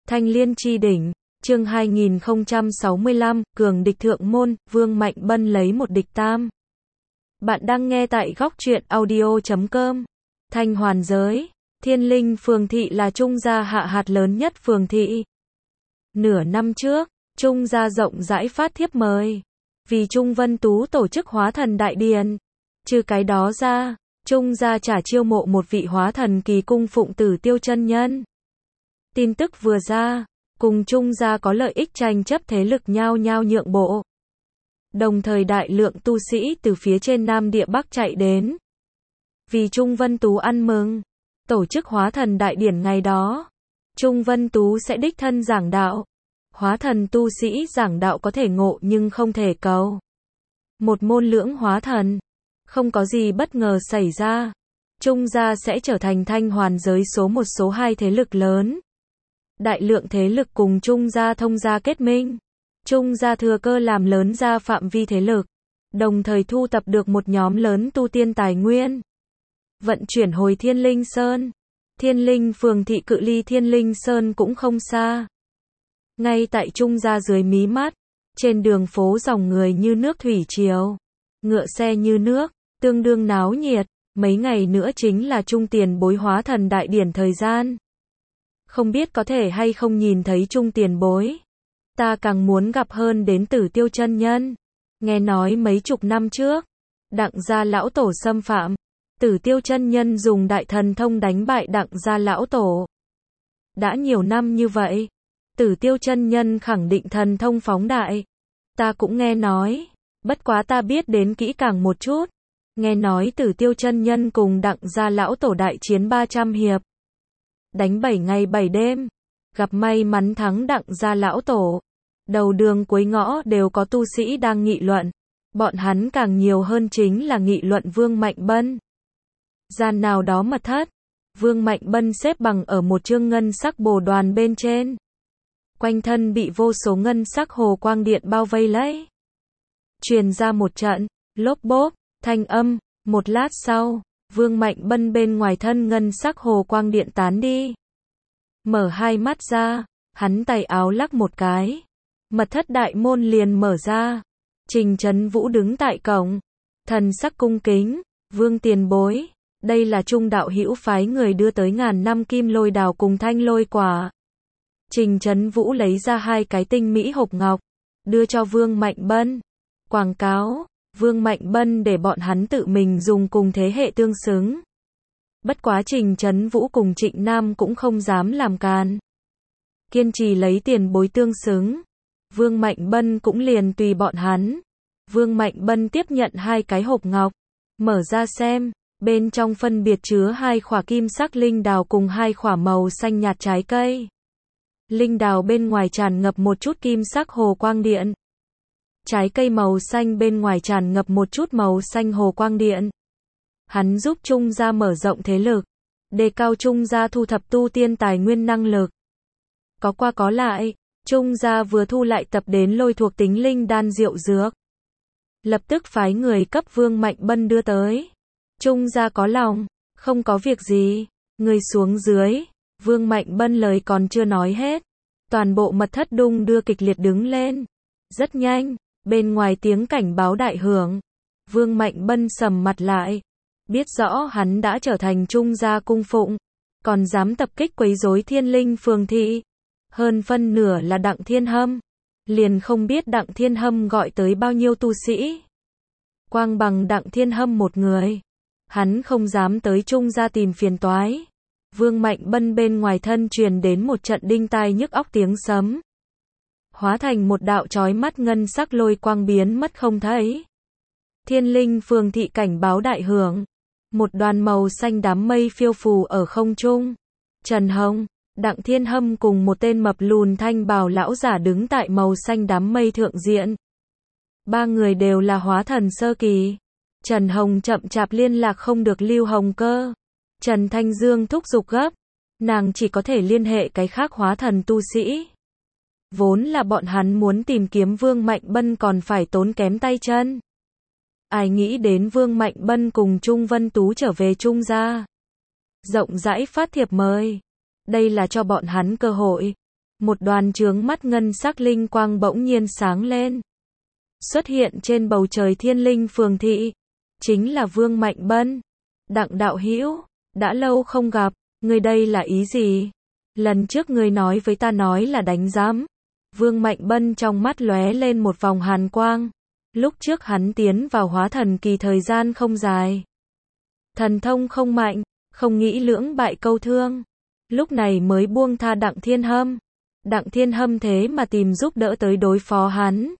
Thanh Liên chi đỉnh, chương 2065, cường địch thượng môn, Vương Mạnh Bân lấy một địch tam. Bạn đang nghe tại góc truyện audio.com. Thanh Hoàn giới, Thiên Linh phường thị là Trung gia hạ hạt lớn nhất phường thị. Nửa năm trước, Trung gia rộng rãi phát thiếp mời. Vì Trung Vân Tú tổ chức hóa thần đại điển. Trừ cái đó ra, Trung gia trả chiêu mộ một vị hóa thần kỳ cung phụng Tử Tiêu chân nhân. Tin tức vừa ra, cùng Trung gia có lợi ích tranh chấp thế lực nhao nhao nhượng bộ. Đồng thời đại lượng tu sĩ từ phía trên Nam Địa Bắc chạy đến. Vì Trung Vân Tú ăn mừng, tổ chức hóa thần đại điển ngày đó, Trung Vân Tú sẽ đích thân giảng đạo. Hóa thần tu sĩ giảng đạo có thể ngộ nhưng không thể cầu. Một môn lưỡng hóa thần, không có gì bất ngờ xảy ra. Trung gia sẽ trở thành Thanh Hoàn giới số 1 số 2 thế lực lớn. Đại lượng thế lực cùng Trung gia thông gia kết minh. Trung gia thừa cơ làm lớn ra phạm vi thế lực, đồng thời thu tập được một nhóm lớn tu tiên tài nguyên. Vận chuyển hồi Thiên Linh Sơn. Thiên Linh phường thị cự ly Thiên Linh Sơn cũng không xa. Ngay tại Trung gia dưới mí mắt, trên đường phố dòng người như nước thủy triều, ngựa xe như nước, tương đương náo nhiệt. Mấy ngày nữa chính là Trung tiền bối hóa thần đại điển thời gian. Không biết có thể hay không nhìn thấy Trung tiền bối. Ta càng muốn gặp hơn đến Tử Tiêu chân nhân. Nghe nói mấy chục năm trước, Đặng gia lão tổ xâm phạm, Tử Tiêu chân nhân dùng đại thần thông đánh bại Đặng gia lão tổ. Đã nhiều năm như vậy, Tử Tiêu chân nhân khẳng định thần thông phóng đại. Ta cũng nghe nói, bất quá ta biết đến kỹ càng một chút. Nghe nói Tử Tiêu chân nhân cùng Đặng gia lão tổ đại chiến 300 hiệp. Đánh 7 ngày 7 đêm, gặp may mắn thắng Đặng gia lão tổ. Đầu đường cuối ngõ đều có tu sĩ đang nghị luận. Bọn hắn càng nhiều hơn chính là nghị luận Vương Mạnh Bân. Gian nào đó mật thất, Vương Mạnh Bân xếp bằng ở một chương ngân sắc bồ đoàn bên trên. Quanh thân bị vô số ngân sắc hồ quang điện bao vây lấy. Truyền ra một trận, lốp bốp, thanh âm. Một lát sau, Vương Mạnh Bân bên ngoài thân ngân sắc hồ quang điện tán đi. Mở hai mắt ra, hắn tay áo lắc một cái. Mật thất đại môn liền mở ra. Trình Chấn Vũ đứng tại cổng, thần sắc cung kính. Vương tiền bối, đây là Trung đạo hữu phái người đưa tới ngàn năm kim lôi đào cùng thanh lôi quả. Trình Chấn Vũ lấy ra hai cái tinh mỹ hộp ngọc, đưa cho Vương Mạnh Bân. Quảng cáo, Vương Mạnh Bân để bọn hắn tự mình dùng cùng thế hệ tương xứng. Bất quá Trình Chấn Vũ cùng Trịnh Nam cũng không dám làm càn. Kiên trì lấy tiền bối tương xứng. Vương Mạnh Bân cũng liền tùy bọn hắn. Vương Mạnh Bân tiếp nhận hai cái hộp ngọc, mở ra xem, bên trong phân biệt chứa hai khỏa kim sắc linh đào cùng hai khỏa màu xanh nhạt trái cây. Linh đào bên ngoài tràn ngập một chút kim sắc hồ quang điện. Trái cây màu xanh bên ngoài tràn ngập một chút màu xanh hồ quang điện. Hắn giúp Trung gia mở rộng thế lực, đề cao Trung gia thu thập tu tiên tài nguyên năng lực. Có qua có lại, Trung gia vừa thu lại tập đến lôi thuộc tính linh đan diệu dược. Lập tức phái người cấp Vương Mạnh Bân đưa tới. Trung gia có lòng, không có việc gì, người xuống dưới. Vương Mạnh Bân lời còn chưa nói hết. Toàn bộ mật thất đung đưa kịch liệt đứng lên. Rất nhanh, bên ngoài tiếng cảnh báo đại hưởng. Vương Mạnh Bân sầm mặt lại. Biết rõ hắn đã trở thành Trung gia cung phụng. Còn dám tập kích quấy rối Thiên Linh phường thị. Hơn phân nửa là Đặng Thiên Hâm. Liền không biết Đặng Thiên Hâm gọi tới bao nhiêu tu sĩ. Quang bằng Đặng Thiên Hâm một người, hắn không dám tới Trung gia tìm phiền toái. Vương Mạnh Bân bên ngoài thân truyền đến một trận đinh tai nhức óc tiếng sấm. Hóa thành một đạo chói mắt ngân sắc lôi quang biến mất không thấy. Thiên Linh phường thị cảnh báo đại hưởng. Một đoàn màu xanh đám mây phiêu phù ở không trung. Trần Hồng, Đặng Thiên Hâm cùng một tên mập lùn thanh bào lão giả đứng tại màu xanh đám mây thượng diện. Ba người đều là hóa thần sơ kỳ. Trần Hồng chậm chạp liên lạc không được Lưu Hồng Cơ. Trần Thanh Dương thúc giục gấp. Nàng chỉ có thể liên hệ cái khác hóa thần tu sĩ. Vốn là bọn hắn muốn tìm kiếm Vương Mạnh Bân còn phải tốn kém tay chân. Ai nghĩ đến Vương Mạnh Bân cùng Trung Vân Tú trở về Trung gia. Rộng rãi phát thiệp mời. Đây là cho bọn hắn cơ hội. Một đoàn chướng mắt ngân sắc linh quang bỗng nhiên sáng lên. Xuất hiện trên bầu trời thiên linh phường thị. Chính là Vương Mạnh Bân. Đặng đạo hữu, đã lâu không gặp, ngươi đây là ý gì? Lần trước ngươi nói với ta nói là đánh giám. Vương Mạnh Bân trong mắt lóe lên một vòng hàn quang. Lúc trước hắn tiến vào hóa thần kỳ thời gian không dài. Thần thông không mạnh, không nghĩ lưỡng bại câu thương. Lúc này mới buông tha Đặng Thiên Hâm. Đặng Thiên Hâm thế mà tìm giúp đỡ tới đối phó hắn.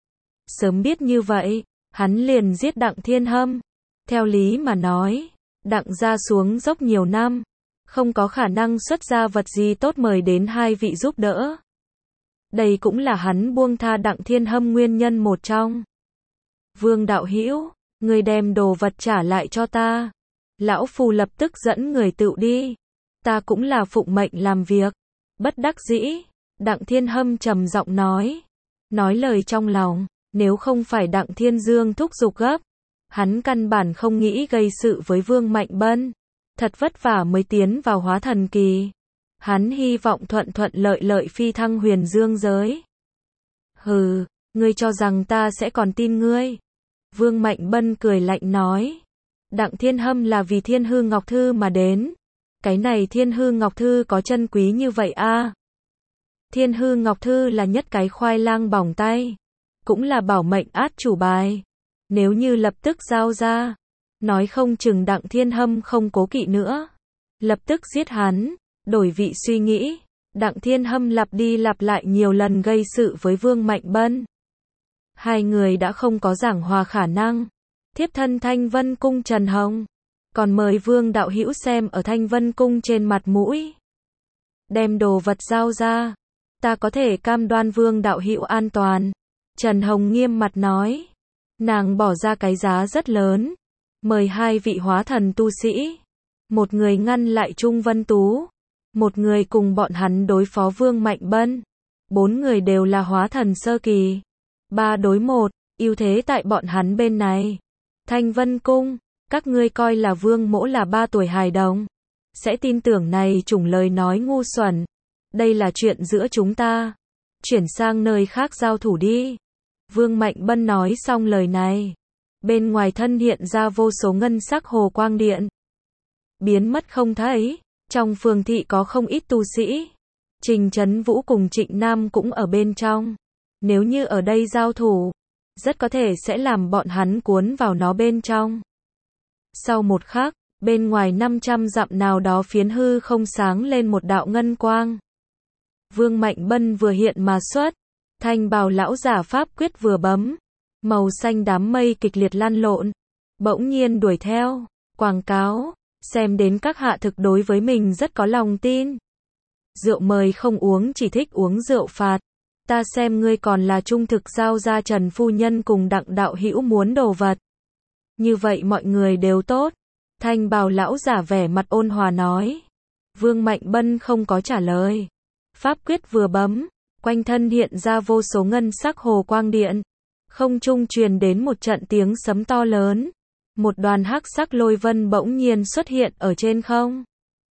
Sớm biết như vậy, hắn liền giết Đặng Thiên Hâm. Theo lý mà nói, Đặng gia xuống dốc nhiều năm, không có khả năng xuất ra vật gì tốt mời đến hai vị giúp đỡ. Đây cũng là hắn buông tha Đặng Thiên Hâm nguyên nhân một trong. Vương đạo hữu, người đem đồ vật trả lại cho ta. Lão Phù lập tức dẫn người tựu đi. Ta cũng là phụng mệnh làm việc. Bất đắc dĩ, Đặng Thiên Hâm trầm giọng nói. Nói lời trong lòng, nếu không phải Đặng Thiên Dương thúc giục gấp, hắn căn bản không nghĩ gây sự với Vương Mạnh Bân. Thật vất vả mới tiến vào hóa thần kỳ. Hắn hy vọng thuận thuận lợi lợi phi thăng huyền dương giới. Hừ, ngươi cho rằng ta sẽ còn tin ngươi. Vương Mạnh Bân cười lạnh nói. Đặng Thiên Hâm là vì Thiên Hư Ngọc Thư mà đến. Cái này Thiên Hư Ngọc Thư có chân quý như vậy a? Thiên Hư Ngọc Thư là nhất cái khoai lang bỏng tay. Cũng là bảo mệnh át chủ bài. Nếu như lập tức giao ra, nói không chừng Đặng Thiên Hâm không cố kỵ nữa. Lập tức giết hắn, đổi vị suy nghĩ. Đặng Thiên Hâm lặp đi lặp lại nhiều lần gây sự với Vương Mạnh Bân. Hai người đã không có giảng hòa khả năng. Thiếp thân Thanh Vân Cung Trần Hồng. Còn mời Vương đạo hữu xem ở Thanh Vân Cung trên mặt mũi. Đem đồ vật giao ra. Ta có thể cam đoan Vương đạo hữu an toàn. Trần Hồng nghiêm mặt nói. Nàng bỏ ra cái giá rất lớn. Mời hai vị hóa thần tu sĩ. Một người ngăn lại Trung Vân Tú. Một người cùng bọn hắn đối phó Vương Mạnh Bân. 4 người đều là hóa thần sơ kỳ. 3 đối 1, ưu thế tại bọn hắn bên này. Thanh Vân Cung, các ngươi coi là Vương mỗ là 3 tuổi hài đồng. Sẽ tin tưởng này chủng lời nói ngu xuẩn. Đây là chuyện giữa chúng ta. Chuyển sang nơi khác giao thủ đi. Vương Mạnh Bân nói xong lời này. Bên ngoài thân hiện ra vô số ngân sắc hồ quang điện. Biến mất không thấy. Trong phường thị có không ít tu sĩ. Trình Trấn Vũ cùng Trịnh Nam cũng ở bên trong. Nếu như ở đây giao thủ, rất có thể sẽ làm bọn hắn cuốn vào nó bên trong. Sau một khắc, bên ngoài 500 dặm nào đó phiến hư không sáng lên một đạo ngân quang. Vương Mạnh Bân vừa hiện mà xuất, thanh bào lão giả pháp quyết vừa bấm, màu xanh đám mây kịch liệt lăn lộn, bỗng nhiên đuổi theo, quảng cáo, xem đến các hạ thực đối với mình rất có lòng tin. Rượu mời không uống, chỉ thích uống rượu phạt. Ta xem ngươi còn là trung thực giao ra Trần phu nhân cùng Đặng đạo hữu muốn đồ vật. Như vậy mọi người đều tốt. Thanh bào lão giả vẻ mặt ôn hòa nói. Vương Mạnh Bân không có trả lời. Pháp quyết vừa bấm, quanh thân hiện ra vô số ngân sắc hồ quang điện. Không trung truyền đến một trận tiếng sấm to lớn. Một đoàn hắc sắc lôi vân bỗng nhiên xuất hiện ở trên không.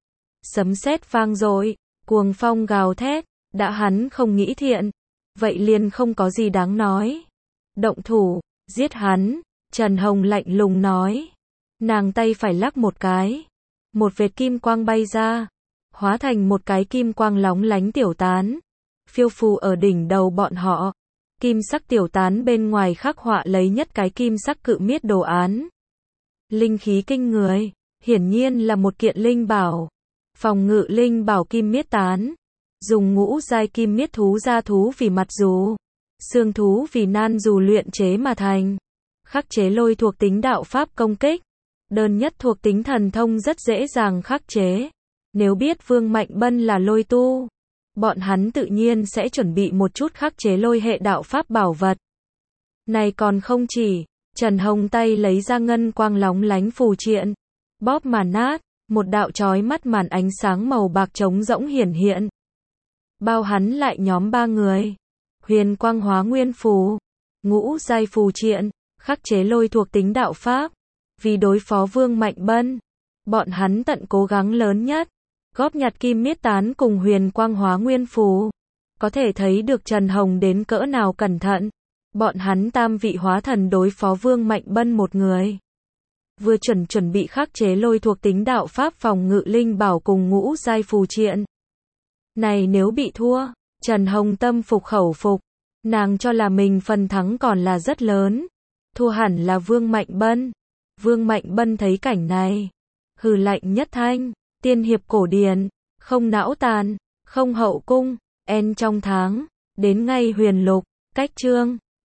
Sấm sét vang dội, cuồng phong gào thét, đã hắn không nghĩ thiện, vậy liền không có gì đáng nói. Động thủ, giết hắn, Trần Hồng lạnh lùng nói. Nàng tay phải lắc một cái, một vệt kim quang bay ra, hóa thành một cái kim quang lóng lánh tiểu tán, phiêu phù ở đỉnh đầu bọn họ. Kim sắc tiểu tán bên ngoài khắc họa lấy nhất cái kim sắc cự miết đồ án. Linh khí kinh người, hiển nhiên là một kiện linh bảo. Phòng ngự linh bảo kim miết tán, dùng ngũ giai kim miết thú gia thú vì mặt dù, xương thú vì nan dù luyện chế mà thành. Khắc chế lôi thuộc tính đạo pháp công kích, đơn nhất thuộc tính thần thông rất dễ dàng khắc chế. Nếu biết Vương Mạnh Bân là lôi tu, bọn hắn tự nhiên sẽ chuẩn bị một chút khắc chế lôi hệ đạo pháp bảo vật. Này còn không chỉ, Trần Hồng tay lấy ra ngân quang lóng lánh phù triện, bóp mà nát, một đạo chói mắt màn ánh sáng màu bạc trống rỗng hiển hiện. Bao hắn lại nhóm 3 người. Huyền quang hóa nguyên phù, ngũ giai phù triện, khắc chế lôi thuộc tính đạo pháp. Vì đối phó Vương Mạnh Bân, bọn hắn tận cố gắng lớn nhất, góp nhặt kim miết tán cùng huyền quang hóa nguyên phù. Có thể thấy được Trần Hồng đến cỡ nào cẩn thận. Bọn hắn tam vị hóa thần đối phó Vương Mạnh Bân một người. Vừa chuẩn bị khắc chế lôi thuộc tính đạo pháp phòng ngự linh bảo cùng ngũ giai phù triện. Này nếu bị thua, Trần Hồng tâm phục khẩu phục. Nàng cho là mình phần thắng còn là rất lớn. Thua hẳn là Vương Mạnh Bân. Vương Mạnh Bân thấy cảnh này. Hừ lạnh nhất thanh. Tiên hiệp cổ điển. Không não tàn. Không hậu cung. En trong tháng. Đến ngay huyền lục. Cách chương.